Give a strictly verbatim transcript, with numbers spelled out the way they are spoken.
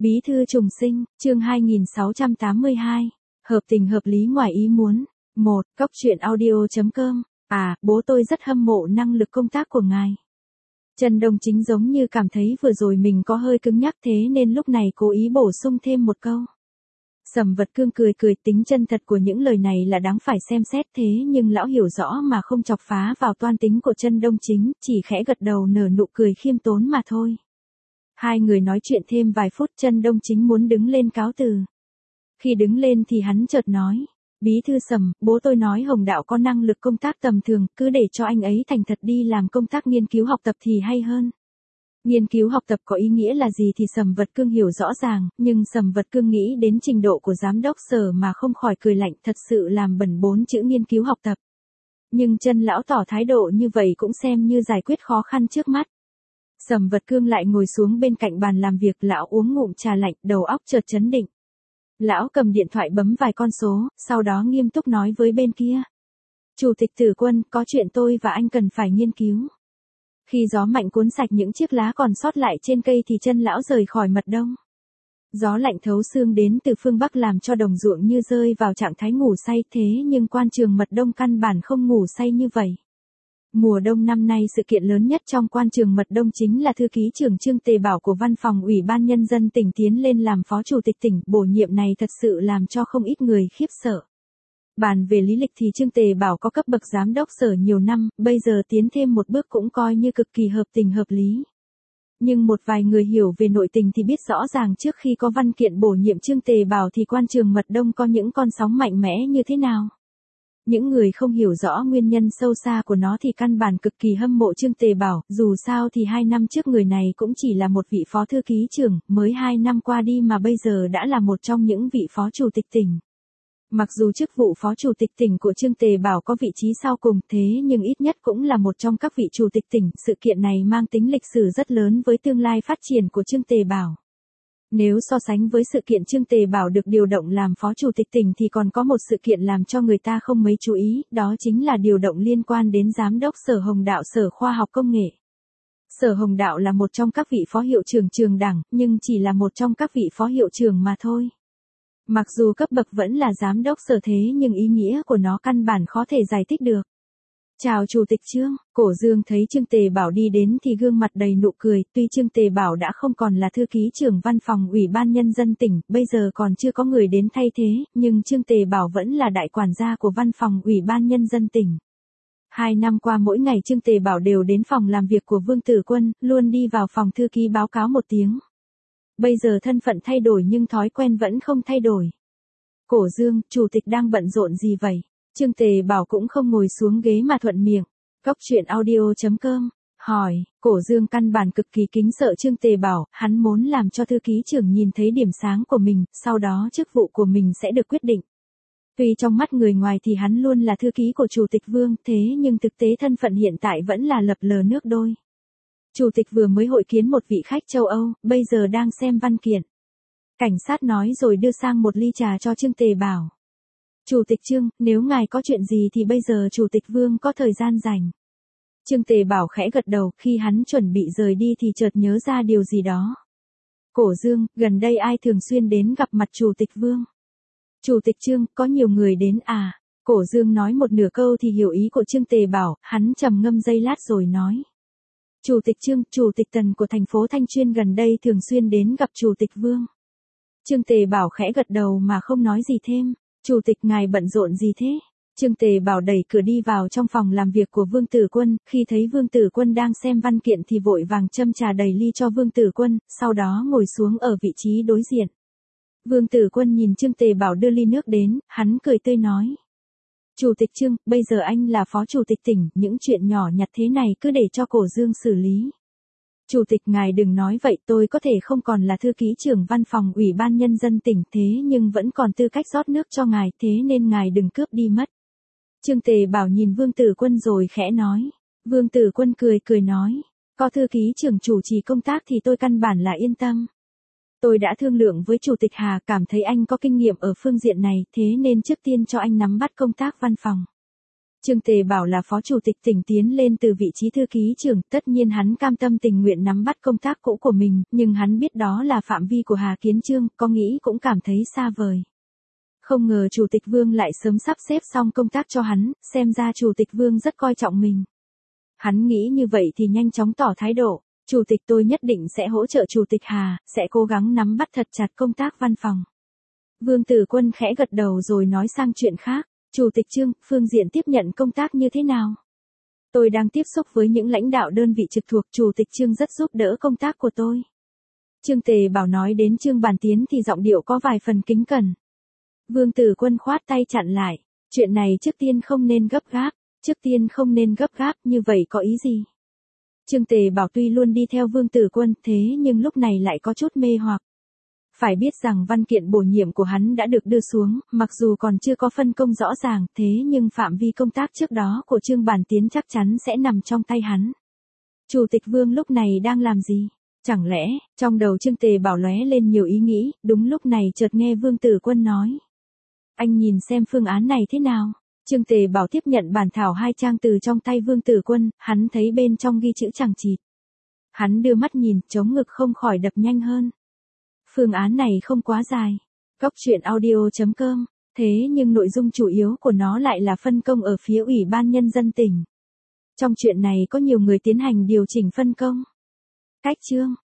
Bí thư trùng sinh, chương hai nghìn sáu trăm tám mươi hai. Hợp tình hợp lý ngoài ý muốn. một. Cóc truyện audio.com. À, bố tôi rất hâm mộ năng lực công tác của ngài. Trần Đông Chính giống như cảm thấy vừa rồi mình có hơi cứng nhắc thế nên lúc này cố ý bổ sung thêm một câu. Sầm Vật Cương cười cười, tính chân thật của những lời này là đáng phải xem xét, thế nhưng lão hiểu rõ mà không chọc phá vào toan tính của Trần Đông Chính, chỉ khẽ gật đầu nở nụ cười khiêm tốn mà thôi. Hai người nói chuyện thêm vài phút, Trần Đông Chính muốn đứng lên cáo từ. Khi đứng lên thì hắn chợt nói, Bí thư Sầm, bố tôi nói Hồng Đạo có năng lực công tác tầm thường, cứ để cho anh ấy thành thật đi làm công tác nghiên cứu học tập thì hay hơn. Nghiên cứu học tập có ý nghĩa là gì thì Sầm Vật Cương hiểu rõ ràng, nhưng Sầm Vật Cương nghĩ đến trình độ của giám đốc sở mà không khỏi cười lạnh, thật sự làm bẩn bốn chữ nghiên cứu học tập. Nhưng Trần lão tỏ thái độ như vậy cũng xem như giải quyết khó khăn trước mắt. Sầm Vật Cương lại ngồi xuống bên cạnh bàn làm việc, lão uống ngụm trà lạnh, đầu óc chợt chấn định. Lão cầm điện thoại bấm vài con số, sau đó nghiêm túc nói với bên kia. Chủ tịch Tử Quân, có chuyện tôi và anh cần phải nghiên cứu. Khi gió mạnh cuốn sạch những chiếc lá còn sót lại trên cây thì Trần lão rời khỏi mật đông. Gió lạnh thấu xương đến từ phương Bắc làm cho đồng ruộng như rơi vào trạng thái ngủ say, thế nhưng quan trường mật đông căn bản không ngủ say như vậy. Mùa đông năm nay sự kiện lớn nhất trong quan trường mật đông chính là thư ký trưởng Trương Tề Bảo của Văn phòng Ủy ban Nhân dân tỉnh tiến lên làm phó chủ tịch tỉnh, bổ nhiệm này thật sự làm cho không ít người khiếp sợ. Bàn về lý lịch thì Trương Tề Bảo có cấp bậc giám đốc sở nhiều năm, bây giờ tiến thêm một bước cũng coi như cực kỳ hợp tình hợp lý. Nhưng một vài người hiểu về nội tình thì biết rõ ràng trước khi có văn kiện bổ nhiệm Trương Tề Bảo thì quan trường mật đông có những con sóng mạnh mẽ như thế nào. Những người không hiểu rõ nguyên nhân sâu xa của nó thì căn bản cực kỳ hâm mộ Trương Tề Bảo, dù sao thì hai năm trước người này cũng chỉ là một vị phó thư ký trưởng, mới hai năm qua đi mà bây giờ đã là một trong những vị phó chủ tịch tỉnh. Mặc dù chức vụ phó chủ tịch tỉnh của Trương Tề Bảo có vị trí sau cùng, thế nhưng ít nhất cũng là một trong các vị chủ tịch tỉnh, sự kiện này mang tính lịch sử rất lớn với tương lai phát triển của Trương Tề Bảo. Nếu so sánh với sự kiện Trương Tề Bảo được điều động làm phó chủ tịch tỉnh thì còn có một sự kiện làm cho người ta không mấy chú ý, đó chính là điều động liên quan đến giám đốc Sở Hồng Đạo Sở Khoa học Công nghệ. Sở Hồng Đạo là một trong các vị phó hiệu trưởng trường đảng, nhưng chỉ là một trong các vị phó hiệu trưởng mà thôi. Mặc dù cấp bậc vẫn là giám đốc sở thế nhưng ý nghĩa của nó căn bản khó thể giải thích được. Chào Chủ tịch Trương, Cổ Dương thấy Trương Tề Bảo đi đến thì gương mặt đầy nụ cười, tuy Trương Tề Bảo đã không còn là thư ký trưởng văn phòng Ủy ban Nhân dân tỉnh, bây giờ còn chưa có người đến thay thế, nhưng Trương Tề Bảo vẫn là đại quản gia của văn phòng Ủy ban Nhân dân tỉnh. Hai năm qua mỗi ngày Trương Tề Bảo đều đến phòng làm việc của Vương Tử Quân, luôn đi vào phòng thư ký báo cáo một tiếng. Bây giờ thân phận thay đổi nhưng thói quen vẫn không thay đổi. Cổ Dương, Chủ tịch đang bận rộn gì vậy? Trương Tề Bảo cũng không ngồi xuống ghế mà thuận miệng. Cóc truyện audio.com. Hỏi, Cổ Dương căn bản cực kỳ kính sợ Trương Tề Bảo, hắn muốn làm cho thư ký trưởng nhìn thấy điểm sáng của mình, sau đó chức vụ của mình sẽ được quyết định. Tuy trong mắt người ngoài thì hắn luôn là thư ký của Chủ tịch Vương, thế nhưng thực tế thân phận hiện tại vẫn là lập lờ nước đôi. Chủ tịch vừa mới hội kiến một vị khách châu Âu, bây giờ đang xem văn kiện. Cảnh sát nói rồi đưa sang một ly trà cho Trương Tề Bảo. Chủ tịch Trương, nếu ngài có chuyện gì thì bây giờ Chủ tịch Vương có thời gian rảnh. Trương Tề Bảo khẽ gật đầu, khi hắn chuẩn bị rời đi thì chợt nhớ ra điều gì đó. Cổ Dương, gần đây ai thường xuyên đến gặp mặt Chủ tịch Vương? Chủ tịch Trương, có nhiều người đến à? Cổ Dương nói một nửa câu thì hiểu ý của Trương Tề Bảo, hắn trầm ngâm giây lát rồi nói. Chủ tịch Trương, Chủ tịch Tần của thành phố Thanh Chuyên gần đây thường xuyên đến gặp Chủ tịch Vương. Trương Tề Bảo khẽ gật đầu mà không nói gì thêm. Chủ tịch ngài bận rộn gì thế? Trương Tề Bảo đẩy cửa đi vào trong phòng làm việc của Vương Tử Quân, khi thấy Vương Tử Quân đang xem văn kiện thì vội vàng châm trà đầy ly cho Vương Tử Quân, sau đó ngồi xuống ở vị trí đối diện. Vương Tử Quân nhìn Trương Tề Bảo đưa ly nước đến, hắn cười tươi nói. Chủ tịch Trương, bây giờ anh là phó chủ tịch tỉnh, những chuyện nhỏ nhặt thế này cứ để cho Cổ Dương xử lý. Chủ tịch ngài đừng nói vậy, tôi có thể không còn là thư ký trưởng văn phòng Ủy ban Nhân dân tỉnh thế nhưng vẫn còn tư cách rót nước cho ngài, thế nên ngài đừng cướp đi mất. Trương Tề Bảo nhìn Vương Tử Quân rồi khẽ nói. Vương Tử Quân cười cười nói. Có thư ký trưởng chủ trì công tác thì tôi căn bản là yên tâm. Tôi đã thương lượng với Chủ tịch Hà, cảm thấy anh có kinh nghiệm ở phương diện này, thế nên trước tiên cho anh nắm bắt công tác văn phòng. Trương Tề Bảo là phó chủ tịch tỉnh tiến lên từ vị trí thư ký trưởng, tất nhiên hắn cam tâm tình nguyện nắm bắt công tác cũ của mình, nhưng hắn biết đó là phạm vi của Hà Kiến Chương, có nghĩ cũng cảm thấy xa vời. Không ngờ Chủ tịch Vương lại sớm sắp xếp xong công tác cho hắn, xem ra Chủ tịch Vương rất coi trọng mình. Hắn nghĩ như vậy thì nhanh chóng tỏ thái độ, Chủ tịch tôi nhất định sẽ hỗ trợ Chủ tịch Hà, sẽ cố gắng nắm bắt thật chặt công tác văn phòng. Vương Tử Quân khẽ gật đầu rồi nói sang chuyện khác. Chủ tịch Trương, phương diện tiếp nhận công tác như thế nào? Tôi đang tiếp xúc với những lãnh đạo đơn vị trực thuộc, Chủ tịch Trương rất giúp đỡ công tác của tôi. Trương Tề Bảo nói đến Trương Bàn Tiến thì giọng điệu có vài phần kính cẩn. Vương Tử Quân khoát tay chặn lại, chuyện này trước tiên không nên gấp gáp, trước tiên không nên gấp gáp, như vậy có ý gì? Trương Tề Bảo tuy luôn đi theo Vương Tử Quân, thế nhưng lúc này lại có chút mê hoặc. Phải biết rằng văn kiện bổ nhiệm của hắn đã được đưa xuống, mặc dù còn chưa có phân công rõ ràng, thế nhưng phạm vi công tác trước đó của Trương Bàn Tiến chắc chắn sẽ nằm trong tay hắn. Chủ tịch Vương lúc này đang làm gì? Chẳng lẽ, trong đầu Trương Tề Bảo lóe lên nhiều ý nghĩ, đúng lúc này chợt nghe Vương Tử Quân nói. Anh nhìn xem phương án này thế nào? Trương Tề Bảo tiếp nhận bản thảo hai trang từ trong tay Vương Tử Quân, hắn thấy bên trong ghi chữ chằng chịt. Hắn đưa mắt nhìn, chống ngực không khỏi đập nhanh hơn. Phương án này không quá dài. Góc truyện audio chấm com, thế nhưng nội dung chủ yếu của nó lại là phân công ở phía Ủy ban Nhân dân tỉnh. Trong chuyện này có nhiều người tiến hành điều chỉnh phân công. Cách chương